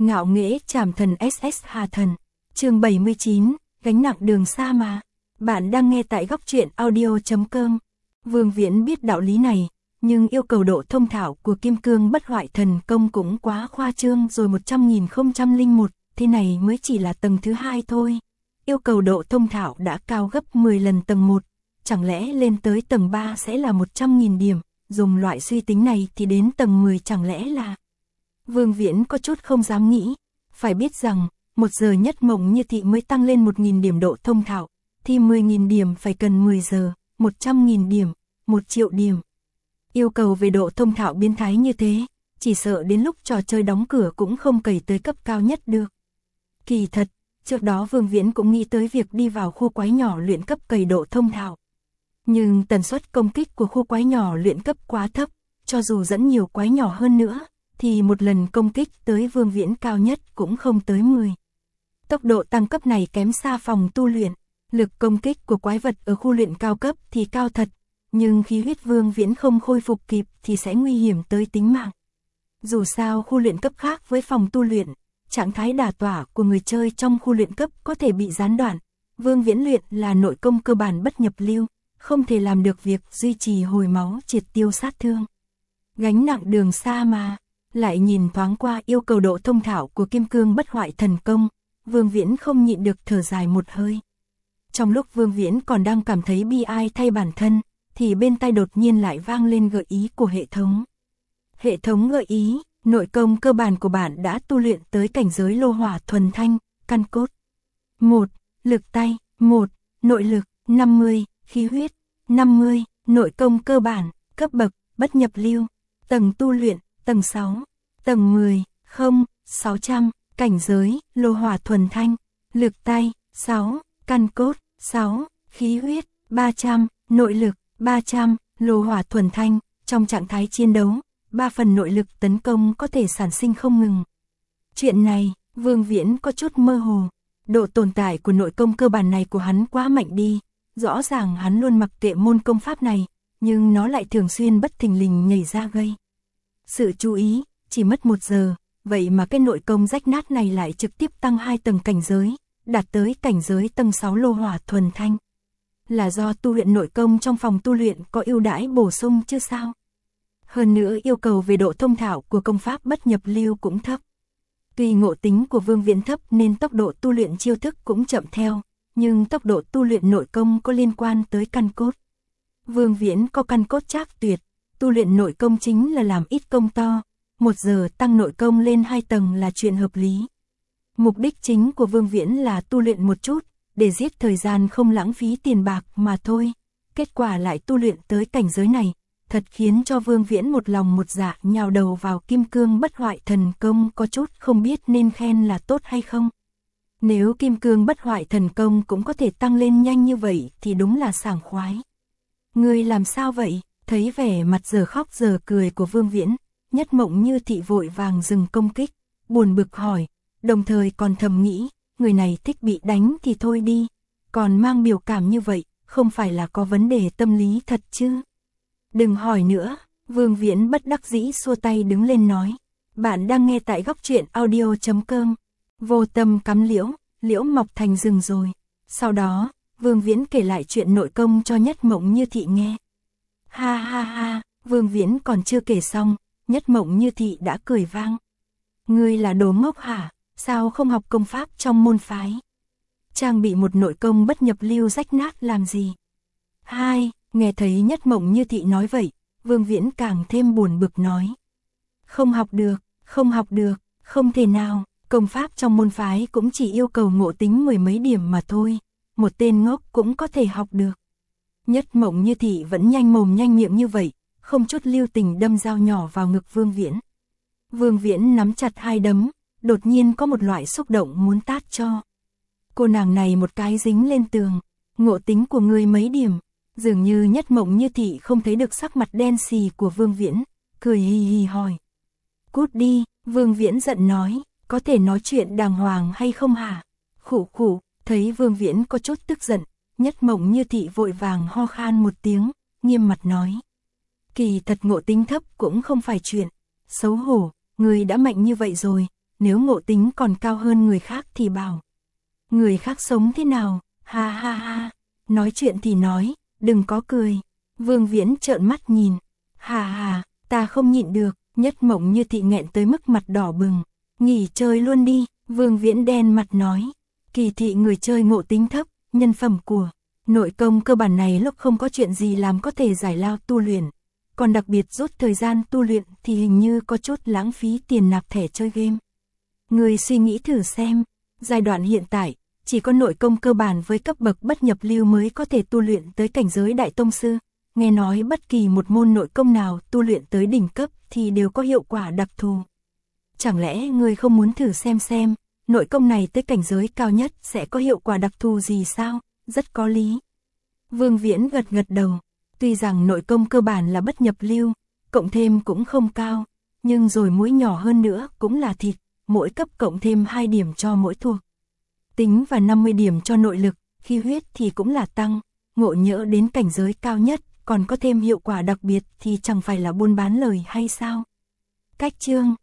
Ngạo nghễ trảm thần SS Hà Thần. Chương 79, gánh nặng đường xa mà. Bạn đang nghe tại góc truyện audio.com. Vương Viễn biết đạo lý này, nhưng yêu cầu độ thông thạo của Kim Cương Bất Hoại Thần Công cũng quá khoa trương rồi. 100.001, thế này mới chỉ là tầng thứ 2 thôi. Yêu cầu độ thông thạo đã cao gấp 10 lần tầng 1, chẳng lẽ lên tới tầng 3 sẽ là 100.000 điểm, dùng loại suy tính này thì đến tầng 10 chẳng lẽ là... Vương Viễn có chút không dám nghĩ, phải biết rằng, 1 giờ Nhất Mộng Như Thị mới tăng lên 1.000 điểm độ thông thạo, thì 10.000 điểm phải cần 10 giờ, 100.000 điểm, 1 triệu điểm. Yêu cầu về độ thông thạo biến thái như thế, chỉ sợ đến lúc trò chơi đóng cửa cũng không cày tới cấp cao nhất được. Kỳ thật, trước đó Vương Viễn cũng nghĩ tới việc đi vào khu quái nhỏ luyện cấp cày độ thông thạo. Nhưng tần suất công kích của khu quái nhỏ luyện cấp quá thấp, cho dù dẫn nhiều quái nhỏ hơn nữa, thì một lần công kích tới Vương Viễn cao nhất cũng không tới 10. Tốc độ tăng cấp này kém xa phòng tu luyện, lực công kích của quái vật ở khu luyện cao cấp thì cao thật, nhưng khi huyết Vương Viễn không khôi phục kịp thì sẽ nguy hiểm tới tính mạng. Dù sao khu luyện cấp khác với phòng tu luyện, trạng thái đả tỏa của người chơi trong khu luyện cấp có thể bị gián đoạn. Vương Viễn luyện là nội công cơ bản bất nhập lưu, không thể làm được việc duy trì hồi máu triệt tiêu sát thương. Gánh nặng đường xa mà. Lại nhìn thoáng qua yêu cầu độ thông thạo của Kim Cương Bất Hoại Thần Công, Vương Viễn không nhịn được thở dài một hơi. Trong lúc Vương Viễn còn đang cảm thấy bi ai thay bản thân, thì bên tai đột nhiên lại vang lên gợi ý của hệ thống. Hệ thống gợi ý, nội công cơ bản của bạn đã tu luyện tới cảnh giới lô hỏa thuần thanh, căn cốt. 1. Lực tay, 1. Nội lực, 50, khí huyết, 50, nội công cơ bản, cấp bậc, bất nhập lưu, tầng tu luyện, tầng 6, tầng 10, 600, cảnh giới, lô hỏa thuần thanh, lực tay, 6, căn cốt, 6, khí huyết, 300, nội lực, 300, lô hỏa thuần thanh, trong trạng thái chiến đấu, 3 phần nội lực tấn công có thể sản sinh không ngừng. Chuyện này, Vương Viễn có chút mơ hồ, độ tồn tại của nội công cơ bản này của hắn quá mạnh đi, rõ ràng hắn luôn mặc kệ môn công pháp này, nhưng nó lại thường xuyên bất thình lình nhảy ra gây sự chú ý, chỉ mất 1 giờ, vậy mà cái nội công rách nát này lại trực tiếp tăng 2 tầng cảnh giới, đạt tới cảnh giới tầng 6 lô hỏa thuần thanh. Là do tu luyện nội công trong phòng tu luyện có ưu đãi bổ sung chứ sao? Hơn nữa yêu cầu về độ thông thạo của công pháp bất nhập lưu cũng thấp. Tuy ngộ tính của Vương Viễn thấp nên tốc độ tu luyện chiêu thức cũng chậm theo, nhưng tốc độ tu luyện nội công có liên quan tới căn cốt. Vương Viễn có căn cốt trác tuyệt. Tu luyện nội công chính là làm ít công to, 1 giờ tăng nội công lên 2 tầng là chuyện hợp lý. Mục đích chính của Vương Viễn là tu luyện một chút, để giết thời gian không lãng phí tiền bạc mà thôi. Kết quả lại tu luyện tới cảnh giới này, thật khiến cho Vương Viễn một lòng một dạ nhào đầu vào Kim Cương Bất Hoại Thần Công, có chút không biết nên khen là tốt hay không. Nếu Kim Cương Bất Hoại Thần Công cũng có thể tăng lên nhanh như vậy thì đúng là sảng khoái. Ngươi làm sao vậy? Thấy vẻ mặt giờ khóc giờ cười của Vương Viễn, Nhất Mộng Như Thị vội vàng dừng công kích, buồn bực hỏi, đồng thời còn thầm nghĩ, người này thích bị đánh thì thôi đi, còn mang biểu cảm như vậy, không phải là có vấn đề tâm lý thật chứ? Đừng hỏi nữa, Vương Viễn bất đắc dĩ xua tay đứng lên nói, bạn đang nghe tại góc truyện audio.com. Vô tâm cắm liễu, liễu mọc thành rừng rồi. Sau đó, Vương Viễn kể lại chuyện nội công cho Nhất Mộng Như Thị nghe. Ha ha ha, Vương Viễn còn chưa kể xong, Nhất Mộng Như Thị đã cười vang. Ngươi là đồ ngốc hả, sao không học công pháp trong môn phái? Trang bị một nội công bất nhập lưu rách nát làm gì? Hai, nghe thấy Nhất Mộng Như Thị nói vậy, Vương Viễn càng thêm buồn bực nói. Không học được, không học được, không thể nào, công pháp trong môn phái cũng chỉ yêu cầu ngộ tính 10 mấy điểm mà thôi, một tên ngốc cũng có thể học được. Nhất Mộng Như Thị vẫn nhanh mồm nhanh miệng như vậy, không chút lưu tình đâm dao nhỏ vào ngực Vương Viễn. Vương Viễn nắm chặt hai đấm, đột nhiên có một loại xúc động muốn tát cho. Cô nàng này một cái dính lên tường, ngộ tính của người mấy điểm, dường như Nhất Mộng Như Thị không thấy được sắc mặt đen xì của Vương Viễn, cười hì hì hỏi. Cút đi, Vương Viễn giận nói, có thể nói chuyện đàng hoàng hay không hả? Khụ khụ, thấy Vương Viễn có chút tức giận. Nhất Mộng Như Thị vội vàng ho khan một tiếng, nghiêm mặt nói. Kỳ thật ngộ tính thấp cũng không phải chuyện. Xấu hổ, người đã mạnh như vậy rồi, nếu ngộ tính còn cao hơn người khác thì bảo. Người khác sống thế nào, ha ha ha, nói chuyện thì nói, đừng có cười. Vương Viễn trợn mắt nhìn, hà hà, ta không nhịn được, Nhất Mộng Như Thị nghẹn tới mức mặt đỏ bừng. Nghỉ chơi luôn đi, Vương Viễn đen mặt nói. Kỳ thị người chơi ngộ tính thấp, nhân phẩm của nội công cơ bản này lúc không có chuyện gì làm có thể giải lao tu luyện. Còn đặc biệt rút thời gian tu luyện thì hình như có chút lãng phí tiền nạp thẻ chơi game. Người suy nghĩ thử xem, giai đoạn hiện tại, chỉ có nội công cơ bản với cấp bậc bất nhập lưu mới có thể tu luyện tới cảnh giới đại tông sư. Nghe nói bất kỳ một môn nội công nào tu luyện tới đỉnh cấp thì đều có hiệu quả đặc thù. Chẳng lẽ người không muốn thử xem, nội công này tới cảnh giới cao nhất sẽ có hiệu quả đặc thù gì sao? Rất có lý. Vương Viễn gật đầu. Tuy rằng nội công cơ bản là bất nhập lưu, cộng thêm cũng không cao, nhưng rồi mũi nhỏ hơn nữa cũng là thịt, mỗi cấp cộng thêm 2 điểm cho mỗi thuộc tính và 50 điểm cho nội lực, khi huyết thì cũng là tăng, ngộ nhỡ đến cảnh giới cao nhất, còn có thêm hiệu quả đặc biệt thì chẳng phải là buôn bán lời hay sao? Cách chương